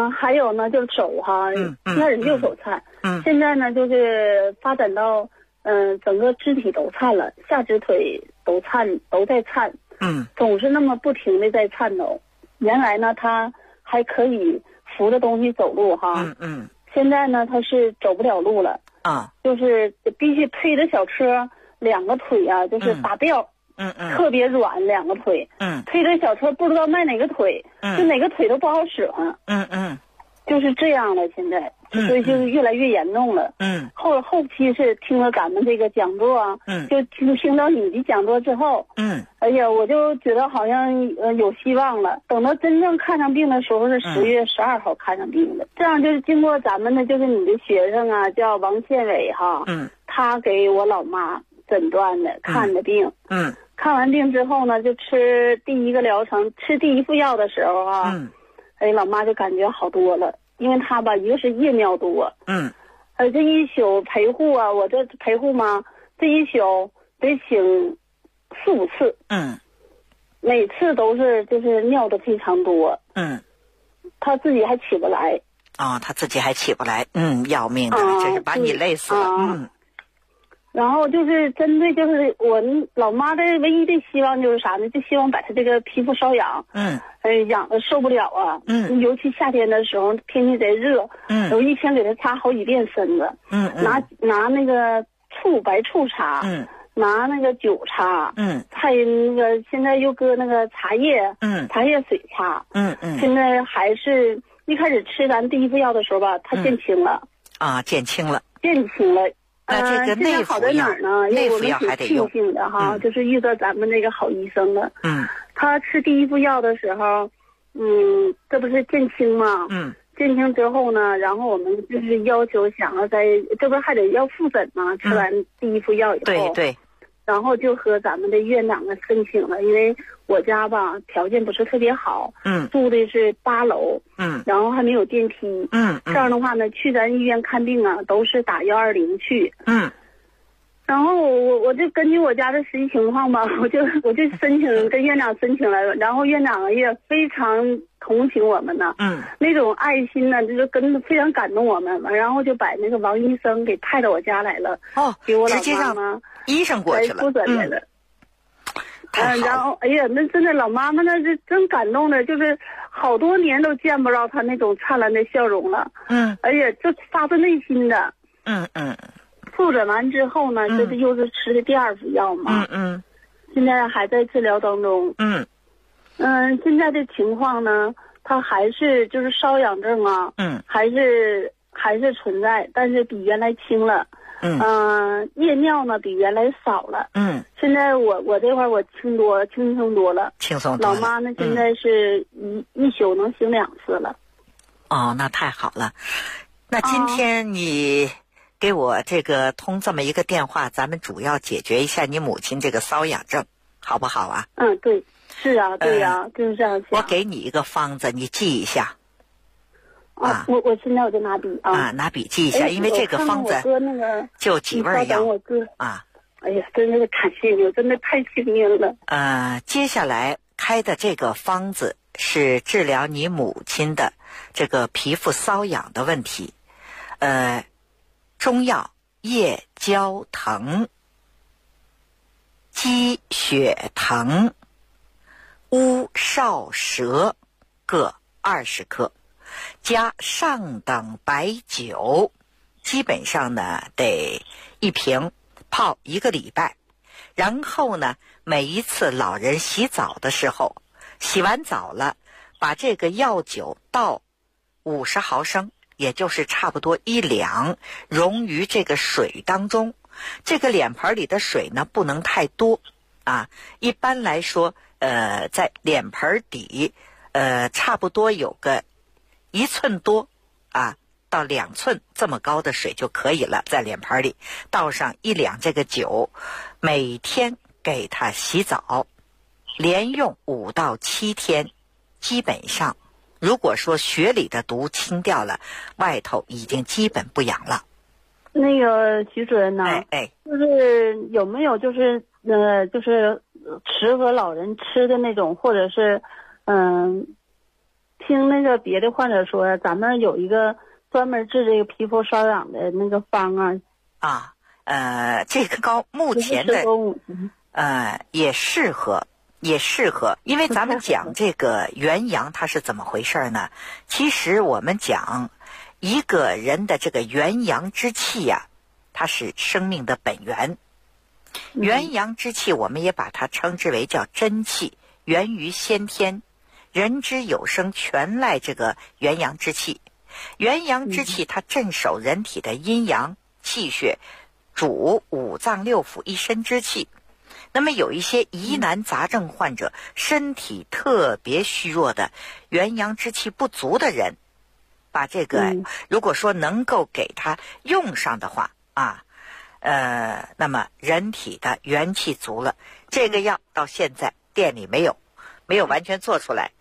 还有呢就是手哈，那是右手颤，现在呢就是发展到整个肢体都颤了，下肢腿都颤，都在颤，总是那么不停的在颤抖。原来呢他还可以扶着东西走路哈，现在呢他是走不了路了啊，就是必须推着小车，两个腿啊就是打吊，特别软，两个腿，推着小车不知道迈哪个腿，就哪个腿都不好使唤，就是这样了。现在，所以就是越来越严重了。后期是听了咱们这个讲座啊，就听到你的讲座之后，哎呀，我就觉得好像有希望了。等到真正看上病的时候是10月12号看上病的。这样就是经过咱们的就是你的学生啊，叫王宪伟哈，他给我老妈诊断的看的病，看完病之后呢，就吃第一个疗程，吃第一副药的时候啊。哎，老妈就感觉好多了，因为她吧，一个是夜尿多，这一宿陪护啊，我这陪护嘛，这一宿得醒4、5次，每次都是就是尿的非常多，她自己还起不来， 她自己还起不来，要命的，真是把你累死了， 然后就是针对就是我老妈的唯一的希望就是啥呢？就希望把她这个皮肤瘙痒，痒的受不了啊，尤其夏天的时候天气贼热，我一天给她擦好几遍身子，拿那个白醋擦，拿那个酒擦，还有那个现在又搁那个茶叶，茶叶水擦，现在还是一开始吃咱第一副药的时候吧，它减轻了， 减轻了。 那这个内服药呢？因为我们挺庆幸的哈，就是遇到咱们那个好医生了。他吃第一副药的时候，这不是减轻吗？减轻之后呢，然后我们就是要求想要这不是还得要复诊吗？吃完第一副药以后， 对。 然后就和咱们的院长呢申请了，因为我家吧条件不是特别好，住的是8楼，然后还没有电梯，这样的话呢，去咱医院看病啊，都是打120去，然后我就根据我家的实际情况吧，我就申请跟院长申请了，然后院长也非常同情我们呢，那种爱心呢，就是非常感动我们，然后就把那个王医生给派到我家来了，给我老妈妈医生过去了， 复诊来了。然后哎呀，那真的老妈妈那是真感动的，就是好多年都见不着她那种灿烂的笑容了。而且这发自内心的。复诊完之后呢，就是又是吃的第2副药嘛。现在还在治疗当中。现在的情况呢，她还是就是瘙痒症啊，还是存在，但是比原来轻了。夜尿呢比原来少了。现在我这块儿我轻松多了。老妈呢现在是一宿能醒2次了。 那太好了。那今天你给我这个通这么一个电话，咱们主要解决一下你母亲这个瘙痒症，好不好啊？ 对，是啊，对啊，就是这样想。 我给你一个方子，你记一下。 我现在我就拿笔拿笔记一下，因为这个方子就几味药哎呀，真的是感谢你，我真的太幸运了。 接下来开的这个方子是治疗你母亲的这个皮肤瘙痒的问题。中药夜交藤、鸡血藤、乌少蛇各20克，加上等白酒，基本上呢得1瓶，泡1个礼拜。然后呢，每一次老人洗澡的时候，洗完澡了，把这个药酒倒50毫升，也就是差不多1两，溶于这个水当中。这个脸盆里的水呢不能太多一般来说在脸盆底差不多有个1寸多到2寸这么高的水就可以了，在脸盆里倒上1两这个酒，每天给他洗澡，连用5到7天，基本上如果说血里的毒清掉了，外头已经基本不痒了。 那个徐主任呢？就是有没有就是适合老人吃的那种，或者是听那个别的患者说，咱们有一个专门治这个皮肤瘙痒的那个方啊。 这个膏目前的也适合，因为咱们讲这个元阳它是怎么回事呢？其实我们讲一个人的这个元阳之气呀，它是生命的本源。元阳之气我们也把它称之为叫真气，源于先天，人之有生全赖这个元阳之气。元阳之气它镇守人体的阴阳气血，主五脏六腑一身之气。那么有一些疑难杂症患者，身体特别虚弱的，元阳之气不足的人，把这个如果说能够给他用上的话那么人体的元气足了。这个药到现在店里没有完全做出来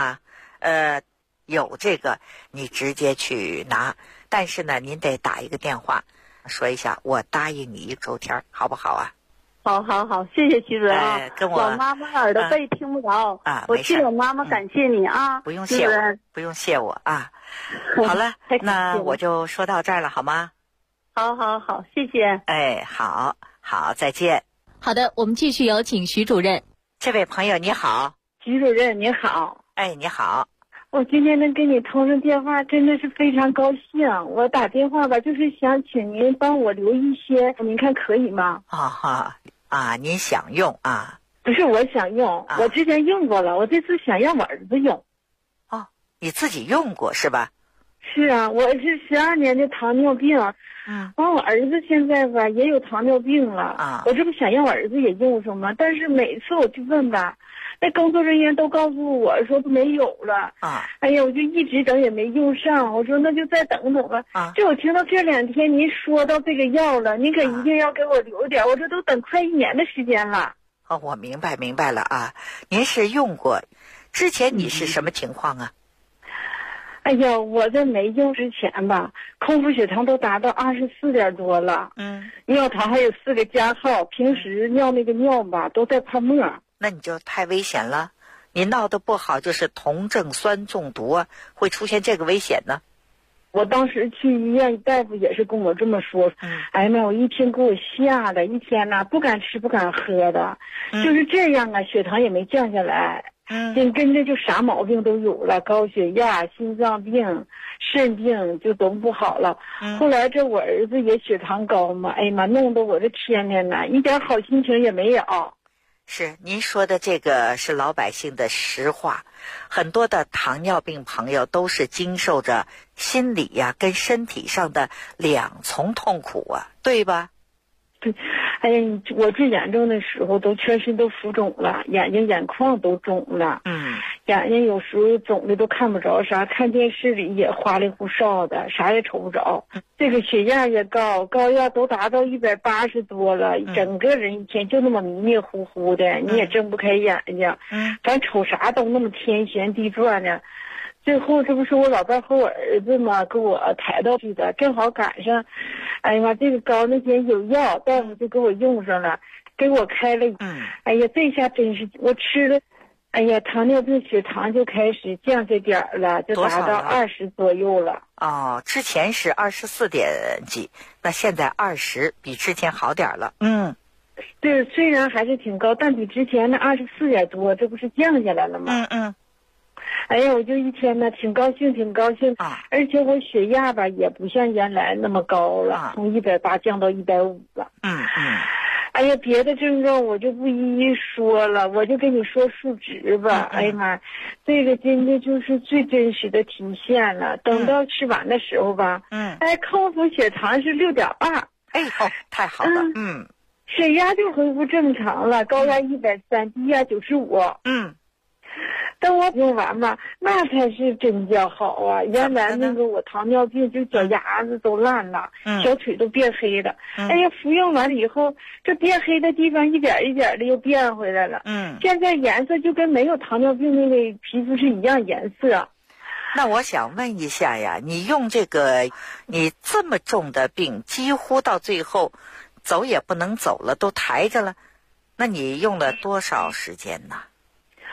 有这个你直接去拿，但是呢您得打一个电话说一下，我答应你1周天，好不好啊？ 好，谢谢徐主任跟我老妈妈耳朵背听不着我替我妈妈感谢你不用谢我，不用谢我好了那我就说到这儿了，好吗？ 好，谢谢。 好，再见。 好的，我们继续有请徐主任。 这位朋友你好。 徐主任你好。 你好。 我今天能跟你通上电话真的是非常高兴，我打电话吧就是想请您帮我留一些，您看可以吗？ 您想用不是我想用我之前用过了，我这次想让我儿子用。 你自己用过是吧？ 是啊，我是12年的糖尿病我儿子现在吧也有糖尿病了我这不想让我儿子也用上吗？但是每次我去问吧，那工作人员都告诉我说没有了哎呀，我就一直等也没用上，我说那就再等等吧就我听到这2天您说到这个药了，您可一定要给我留点我这都等快1年的时间了我明白了您是用过，之前你是什么情况哎呀，我在没用之前吧，空腹血糖都达到24点多了尿糖还有4个加号，平时尿那个尿吧都带泡沫。 那你就太危险了，你闹得不好就是酮症酸中毒会出现这个危险呢。 我当时去医院，大夫也是跟我这么说哎呀妈，我一听给我吓得一天不敢吃不敢喝的就是这样血糖也没降下来紧跟着就啥毛病都有了，高血压、心脏病、肾病就都不好了后来这我儿子也血糖高嘛，哎呀妈，弄得我这天天一点好心情也没有。 是您说的这个是老百姓的实话，很多的糖尿病朋友都是经受着心理跟身体上的2重痛苦对吧？ 对，哎呀，我最严重的时候都全身都浮肿了，眼睛眼眶都肿了眼睛有时候肿的都看不着啥，看电视里也花里胡哨的，啥也瞅不着这个血压也高，高压都达到180多了整个人一天就那么迷迷糊糊的你也睁不开眼睛反正瞅啥都那么天旋地转的最后这不是我老伴和我儿子嘛给我抬到去的，正好赶上哎呀妈，这个高那天有药，大夫就给我用上了，给我开了哎呀这下真是我吃了哎呀，糖尿病血糖就开始降下点了，就达到20左右了。 之前是24点几，那现在20，比之前好点了。 对，虽然还是挺高，但比之前的24点多，这不是降下来了吗？哎呀，我就一天挺高兴而且我血压吧也不像原来那么高了，从180降到150了。哎呀，别的症状我就不一一说了，我就跟你说数值吧。哎呀妈，这个真的就是最真实的体现了。等到吃完的时候吧，空腹血糖是6.2， 太好了， 血压就恢复正常了，高压130，低压95。等我用完吧，那才是真叫好原来那个我糖尿病就脚丫子都烂了，小腿都变黑了。哎呀，服用完了以后，这变黑的地方一点一点的又变回来了。现在颜色就跟没有糖尿病那个皮肤是一样颜色。 那我想问一下呀，你用这个，你这么重的病，几乎到最后走也不能走了，都抬着了，那你用了多少时间呢？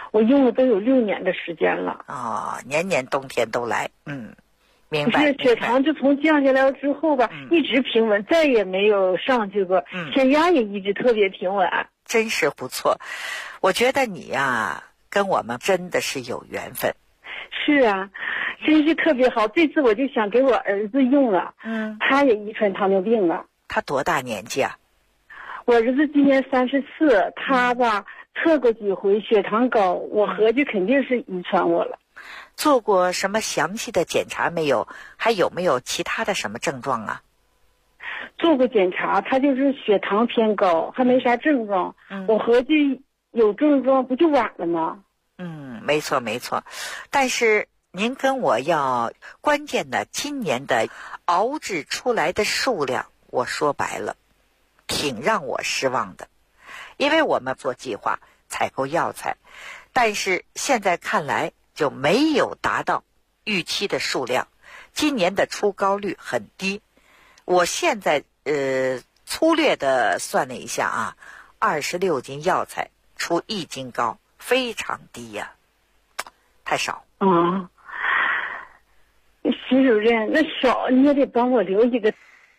我用了都有6年的时间了。 哦，年年冬天都来，明白。 是血糖就从降下来之后吧，一直平稳，再也没有上去过。血压也一直特别平稳。 真是不错，我觉得你呀，跟我们真的是有缘分。 是啊，真是特别好。这次我就想给我儿子用了，他也遗传糖尿病了。 他多大年纪啊？ 我儿子今年34，他吧测过几回血糖高，我合计肯定是遗传我了。 做过什么详细的检查没有？还有没有其他的什么症状啊？ 做过检查，他就是血糖偏高，还没啥症状。我合计有症状不就晚了吗？ 没错没错，但是您跟我要关键的今年的熬制出来的数量，我说白了，挺让我失望的，因为我们做计划采购药材，但是现在看来就没有达到预期的数量，今年的出膏率很低。我现在粗略的算了一下啊，26斤药材出1斤膏，非常低呀，太少。 徐主任，那少你也得帮我留一个。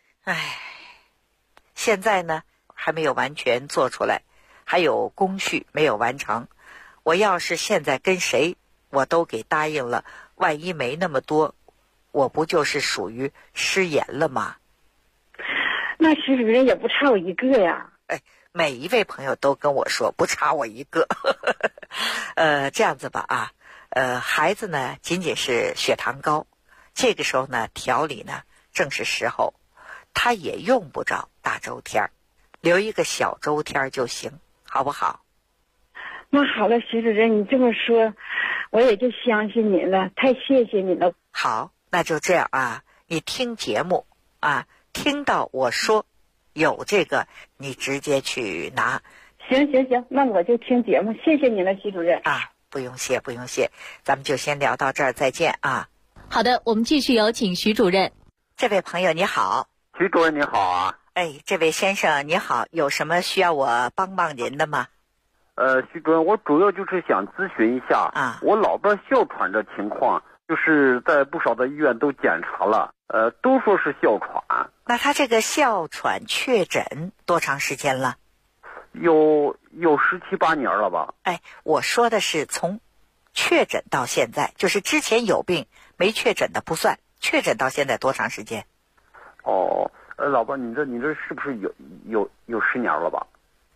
现在呢还没有完全做出来，还有工序没有完成。我要是现在跟谁我都给答应了，万一没那么多，我不就是属于失言了吗？ 那徐主任也不差我一个呀。 每一位朋友都跟我说不差我一个。这样子吧啊，孩子呢仅仅是血糖高，这个时候呢调理呢正是时候，他也用不着大周天，留一个小周天就行，好不好？ 那好了，徐主任，你这么说我也就相信您了，太谢谢你了。 好，那就这样啊，你听节目啊，听到我说有这个你直接去拿。 行，那我就听节目，谢谢你了，徐主任。 不用谢，咱们就先聊到这儿，再见啊。 好的，我们继续有请徐主任。 这位朋友你好。 徐主任你好啊。 这位先生你好，有什么需要我帮您的吗？ 徐主任，我主要就是想咨询一下我老伴哮喘的情况，就是在不少的医院都检查了，都说是哮喘。 那他这个哮喘确诊多长时间了？ 有17、18年了吧？ 我说的是从确诊到现在，就是之前有病没确诊的不算，确诊到现在多长时间？ 老伴，你这是不是有10年了吧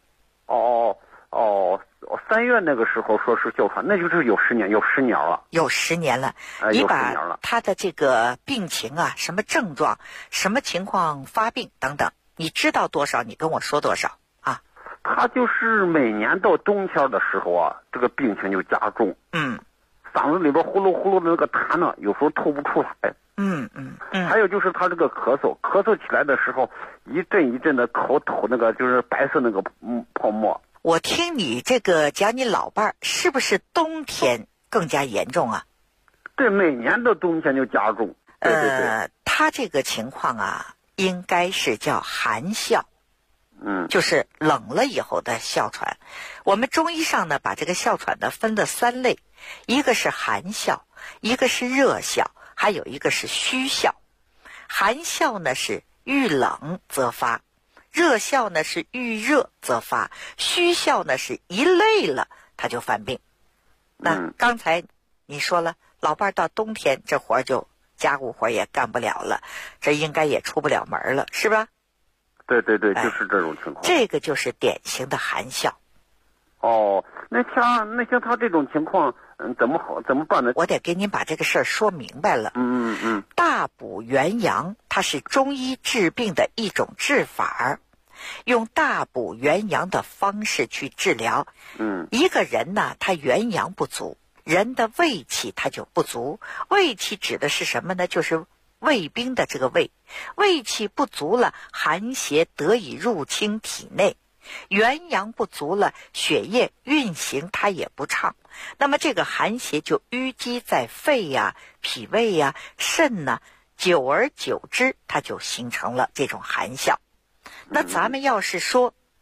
？3月那个时候说是哮喘，那就是有10年了。 有10年了。你把他的这个病情啊，什么症状，什么情况发病等等，你知道多少你跟我说多少啊。 他就是每年到冬天的时候啊，这个病情就加重。嗓子里边呼噜呼噜的那个痰呢，有时候吐不出来。还有就是他这个咳嗽起来的时候，一阵一阵的口吐那个就是白色那个泡沫。 我听你这个讲你老伴儿是不是冬天更加严重啊？ 对，每年的冬天就加重。对。 他这个情况啊，应该是叫寒哮。就是冷了以后的哮喘。我们中医上呢，把这个哮喘呢分了3类，一个是寒哮，一个是热哮，还有一个是虚哮。寒哮呢是遇冷则发，热哮呢是遇热则发，虚哮呢是一累了他就犯病。那刚才你说了，老伴到冬天这活就家务活也干不了了，这应该也出不了门了，是吧？ 对，就是这种情况。 这个就是典型的寒哮。 那像他这种情况，怎么办呢？ 我得给您把这个事儿说明白了。大补元阳，它是中医治病的一种治法，用大补元阳的方式去治疗。一个人呢，他元阳不足，人的胃气他就不足。胃气指的是什么呢？就是胃冰的这个胃，胃气不足了，寒邪得以入侵体内，元阳不足了，血液运行它也不畅，那么这个寒邪就淤积在肺呀、脾胃呀、肾呐，久而久之它就形成了这种寒哮。那咱们要是说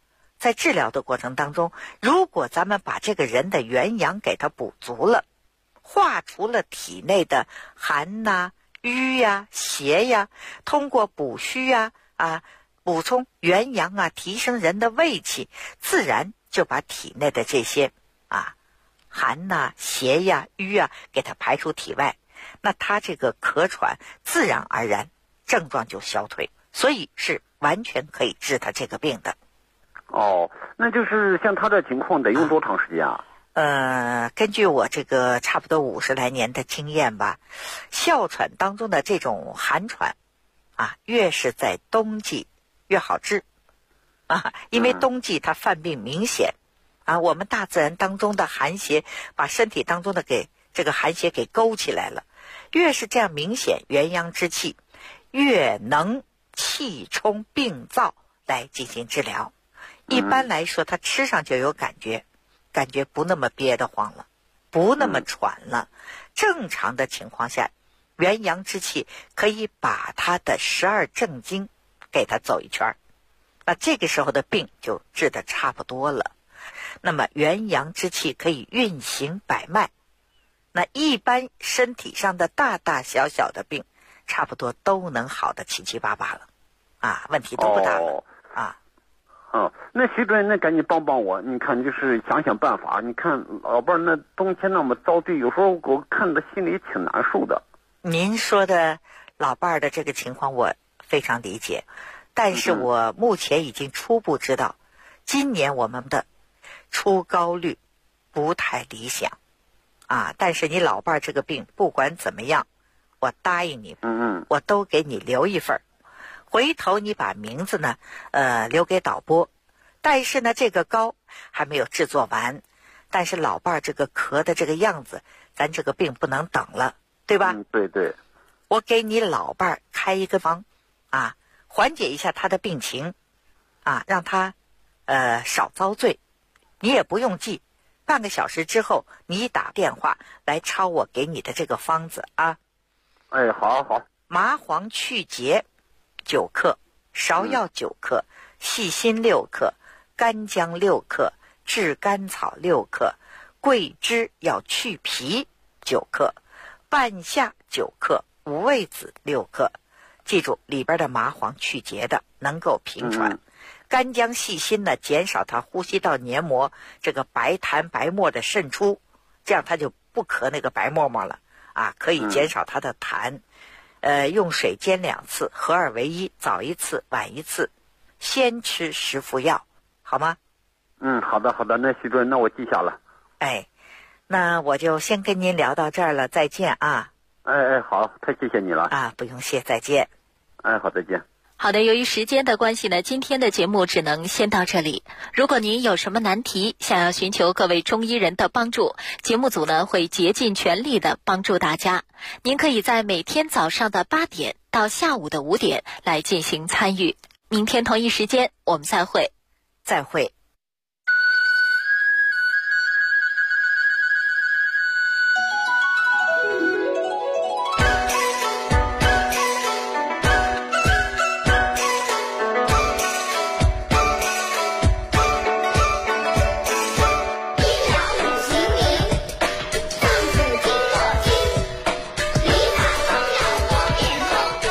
在治疗的过程当中，如果咱们把这个人的元阳给他补足了，化除了体内的寒呐、瘀呀、邪呀，通过补虚补充元阳提升人的胃气，自然就把体内的这些寒呐、邪呀、瘀给它排出体外，那他这个咳喘自然而然症状就消退，所以是完全可以治他这个病的。 哦，那就是像他这情况得用多长时间啊？ 根据我这个差不多50来年的经验吧，哮喘当中的这种寒喘越是在冬季越好治因为冬季它犯病明显我们大自然当中的寒邪把身体当中的这个寒邪给勾起来了，越是这样明显，元阳之气越能气冲病灶来进行治疗。一般来说他吃上就有感觉不那么憋得慌了，不那么喘了。正常的情况下，元阳之气可以把他的12正经给他走一圈，那这个时候的病就治得差不多了。那么元阳之气可以运行百脉，那一般身体上的大大小小的病差不多都能好得七七八八了问题都不大了那徐主任，那赶紧帮帮我，你看就是想想办法。你看老伴儿那冬天那么遭罪，有时候我看着心里挺难受的。 您说的老伴儿的这个情况我非常理解，但是我目前已经初步知道今年我们的出高率不太理想但是你老伴儿这个病不管怎么样，我答应你我都给你留一份，回头你把名字呢留给导播。但是呢这个膏还没有制作完，但是老伴儿这个咳的这个样子，咱这个病不能等了，对吧？ 对对。 我给你老伴儿开一个方缓解一下他的病情让他少遭罪。你也不用记，半个小时之后你打电话来抄我给你的这个方子哎，好。 麻黄去结9克，芍药9克，细辛6克，干姜6克，炙甘草6克，桂枝要去皮9克，半夏9克，五味子6克。记住里边的麻黄去结的，能够平喘。干姜细辛呢，减少它呼吸道黏膜这个白痰白沫的渗出，这样它就不咳那个白沫沫了可以减少它的痰。用水煎2次，合2为1，早1次晚1次，先吃10服药，好吗？ 好的，那徐主任，那我记下了。 那我就先跟您聊到这儿了，再见好，太谢谢你了不用谢，再见。 好，再见。 好的，由于时间的关系呢，今天的节目只能先到这里。如果您有什么难题，想要寻求各位中医人的帮助，节目组呢会竭尽全力的帮助大家。您可以在每天早上的8点到下午的5点来进行参与。明天同一时间我们再会。 再会。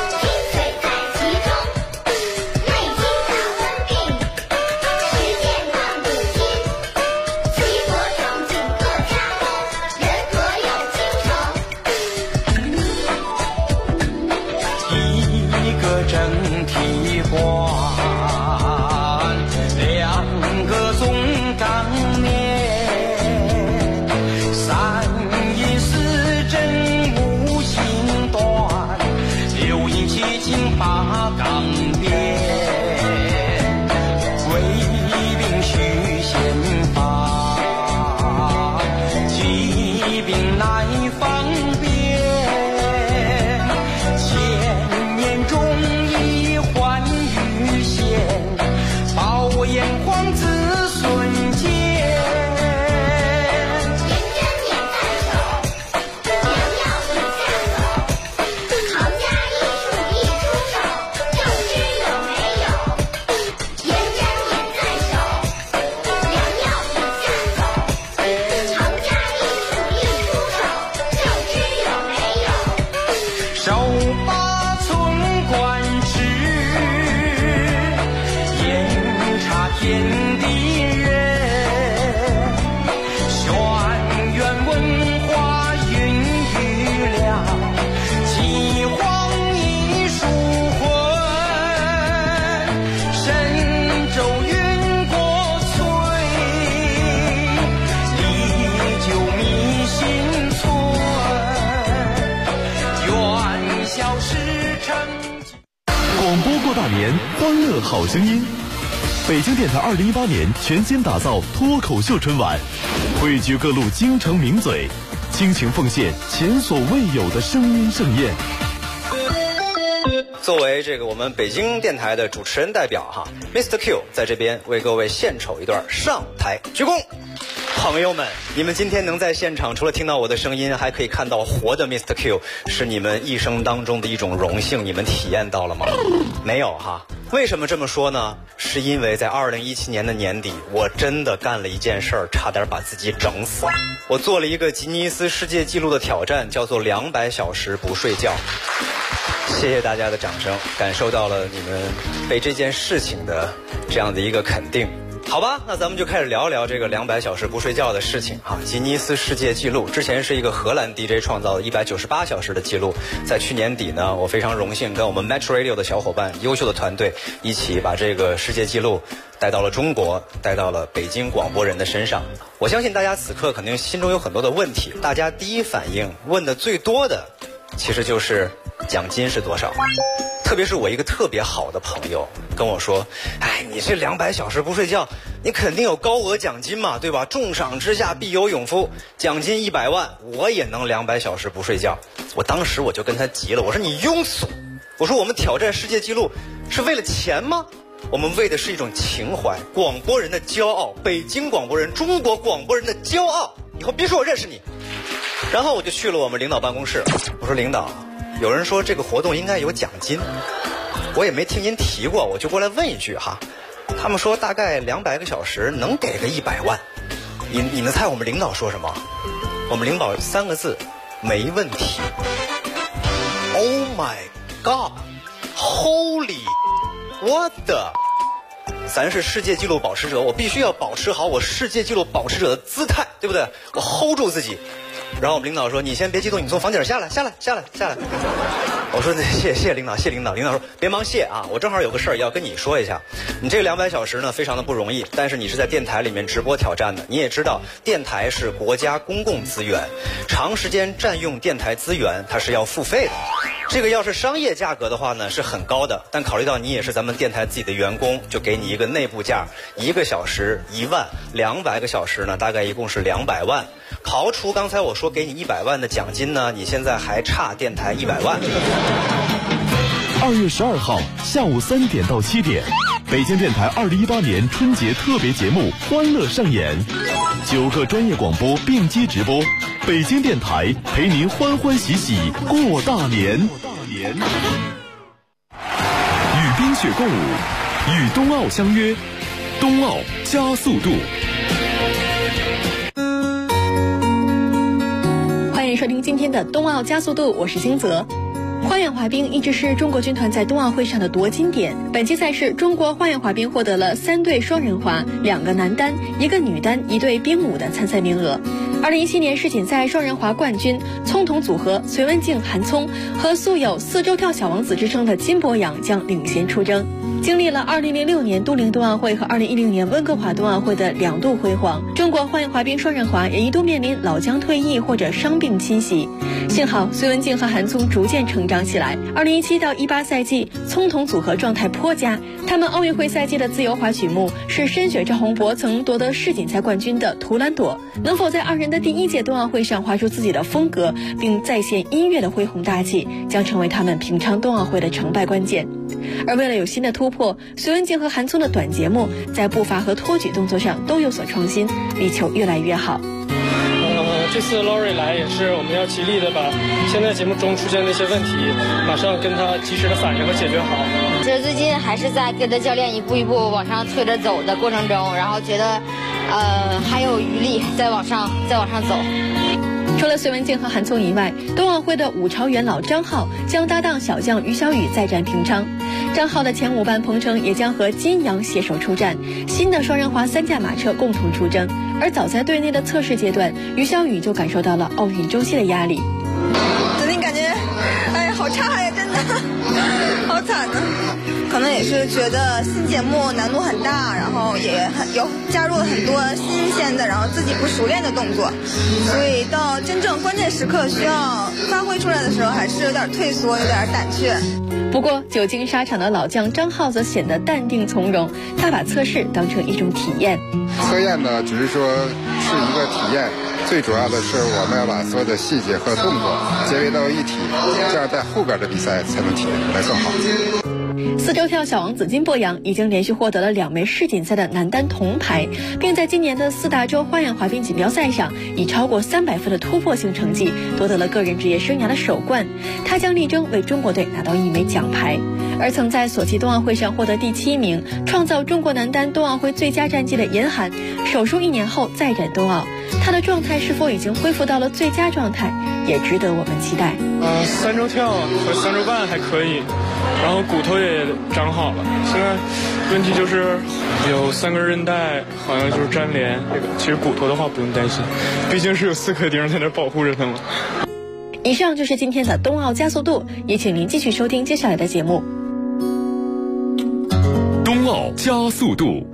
时间手把村管治，眼察天地人，轩辕文化孕育了岐黄艺术魂，神州云国粹，历久弥新存，愿小事成绩。 广播过大年，欢乐好声音。北京电台2018年全新打造脱口秀春晚，汇聚各路京城名嘴，倾情奉献前所未有的声音盛宴。 作为这个我们北京电台的主持人代表哈 ，Mr. Q 在这边为各位献丑一段上台鞠躬。朋友们，你们今天能在现场，除了听到我的声音，还可以看到活的 Mr. Q， 是你们一生当中的一种荣幸，你们体验到了吗？没有哈。为什么这么说呢？是因为在2017年的年底，我真的干了一件事儿，差点把自己整死。我做了一个吉尼斯世界纪录的挑战，叫做200小时不睡觉。谢谢大家的掌声，感受到了你们被这件事情的这样的一个肯定。好吧，那咱们就开始聊一聊这个200小时不睡觉的事情哈。吉尼斯世界纪录之前是一个荷兰 DJ 创造的198小时的记录，在去年底呢，我非常荣幸跟我们 Metro Radio 的小伙伴、优秀的团队一起把这个世界纪录带到了中国，带到了北京广播人的身上。我相信大家此刻肯定心中有很多的问题，大家第一反应问的最多的其实就是奖金是多少。特别是我一个特别好的朋友跟我说，哎，你这200小时不睡觉，你肯定有高额奖金嘛，对吧？重赏之下必有勇夫，奖金100万，我也能200小时不睡觉。我当时我就跟他急了，我说你庸俗，我说我们挑战世界纪录是为了钱吗？我们为的是一种情怀，广播人的骄傲，北京广播人，中国广播人的骄傲。以后别说我认识你。然后我就去了我们领导办公室，我说领导，有人说这个活动应该有奖金，我也没听您提过，我就过来问一句哈。他们说大概200个小时能给个100万，你们猜我们领导说什么？我们领导3个字，没问题。Oh my God， Holy， 我的，咱是世界纪录保持者，我必须要保持好我世界纪录保持者的姿态，对不对？我 hold 住自己。然后我们领导说，你先别激动，你从房顶下来。我说谢谢领导，谢领导。领导说别忙谢啊，我正好有个事儿要跟你说一下。你这个200小时呢非常的不容易，但是你是在电台里面直播挑战的，你也知道电台是国家公共资源，长时间占用电台资源它是要付费的。这个要是商业价格的话呢是很高的，但考虑到你也是咱们电台自己的员工，就给你一个内部价，1个小时1万，200个小时呢大概一共是200万。刨除刚才我说给你100万的奖金呢，你现在还差电台100万。 2月12号下午3点到7点，北京电台2018年春节特别节目欢乐上演，9个专业广播并机直播，北京电台陪您欢欢喜喜过大年。与冰雪共舞，与冬奥相约，冬奥加速度。 欢迎收听今天的冬奥加速度，我是金泽。花样滑冰一直是中国军团在冬奥会上的夺金点。本期赛事，中国花样滑冰获得了3对双人滑、2个男单、1个女单、1对冰舞的参赛名额。2017年世锦赛双人滑冠军葱桶组合隋文静、韩聪和素有4周跳小王子之称的金博洋将领衔出征。经历了2006年都灵冬奥会和2010年温哥华冬奥会的2度辉煌，中国花样滑冰双人滑也一度面临老将退役或者伤病侵袭。幸好隋文静和韩聪逐渐成长起来。2017到18赛季，葱桶组合状态颇佳，他们奥运会赛季的自由滑曲目是申雪赵宏博曾夺得世锦赛冠军的图兰朵。能否在2人的第1届冬奥会上画出自己的风格，并再现音乐的恢宏大气，将成为他们平昌冬奥会的成败关键。而为了有新的突破，隋文静和韩聪的短节目在步伐和托举动作上都有所创新，力求越来越好。 这次 Lori 来也是我们要极力的把现在节目中出现的一些问题马上跟他及时的反应和解决好。 这最近还是在跟着教练一步一步往上推着走的过程中，然后觉得还有余力再往上走。 除了隋文静和韩聪以外，冬奥会的5朝元老张浩将搭档小将于小雨再战平昌。张浩的前5班彭程也将和金阳携手出战，新的双人滑3驾马车共同出征。而早在队内的测试阶段，于小雨就感受到了奥运周期的压力。 昨天感觉，哎呀，好差呀，真的，好惨啊！可能也是觉得新节目难度很大，然后也有加入了很多新鲜的，然后自己不熟练的动作，所以到真正关键时刻需要发挥出来的时候，还是有点退缩，有点胆怯。 不过，久经沙场的老将张浩则显得淡定从容，他把测试当成一种体验。 测验呢，只是说是一个体验，最主要的是我们要把所有的细节和动作结合到一体，这样在后边的比赛才能体验出来更好。 4周跳小王子金博洋已经连续获得了2枚世锦赛的男单铜牌，并在今年的4大洲花样滑冰锦标赛上以超过300分的突破性成绩夺得了个人职业生涯的首冠。他将力争为中国队拿到1枚奖牌。而曾在索契冬奥会上获得第7名，创造中国男单冬奥会最佳战绩的严寒，手术1年后再战冬奥，他的状态是否已经恢复到了最佳状态，也值得我们期待。 3周跳和3周半还可以，然后骨头也长好了。现在问题就是有3根韧带，好像就是粘连。其实骨头的话不用担心，毕竟是有4颗钉在那保护着它嘛。 以上就是今天的冬奥加速度，也请您继续收听接下来的节目。 冬奥加速度。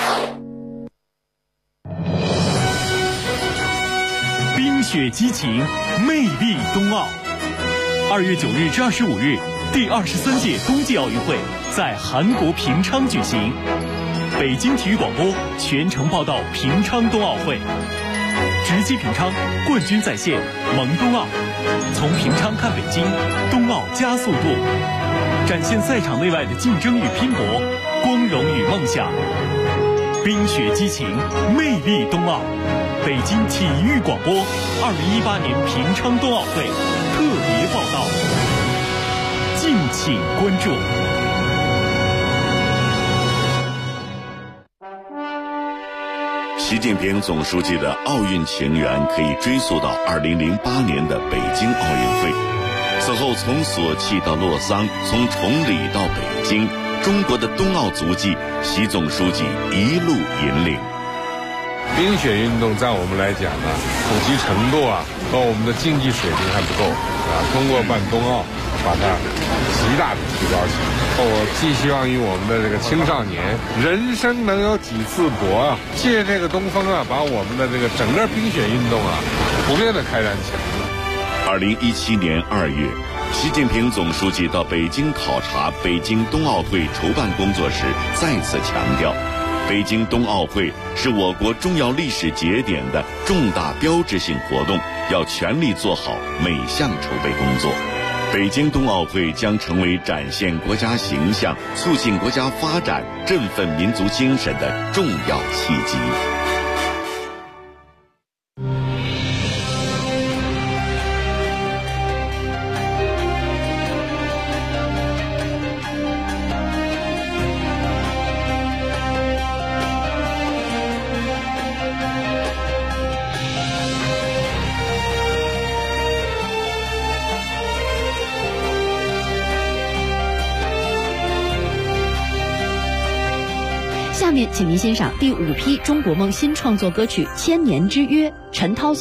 冰雪激情，魅力冬奥。2月9日至25日，第23届冬季奥运会在韩国平昌举行。北京体育广播全程报道平昌冬奥会，直击平昌，冠军在线，萌冬奥。从平昌看北京，冬奥加速度，展现赛场内外的竞争与拼搏，光荣与梦想。冰雪激情，魅力冬奥。北京体育广播2018年平昌冬奥会特别报道，敬请关注。 习近平总书记的奥运情缘可以追溯到2008年的北京奥运会。此后从索契到洛桑，从崇礼到北京，中国的冬奥足迹，习总书记一路引领。 冰雪运动在我们来讲呢，普及程度和我们的竞技水平还不够通过办冬奥，把它极大的提高起来。我寄希望于我们的这个青少年，人生能有几次搏借这个东风把我们的这个整个冰雪运动普遍的开展起来。 2017年2月，习近平总书记到北京考察北京冬奥会筹办工作时，再次强调，北京冬奥会是我国重要历史节点的重大标志性活动，要全力做好每项筹备工作。北京冬奥会将成为展现国家形象、促进国家发展、振奋民族精神的重要契机。 下面请您欣赏第5批中国梦新创作歌曲《千年之约》，陈涛。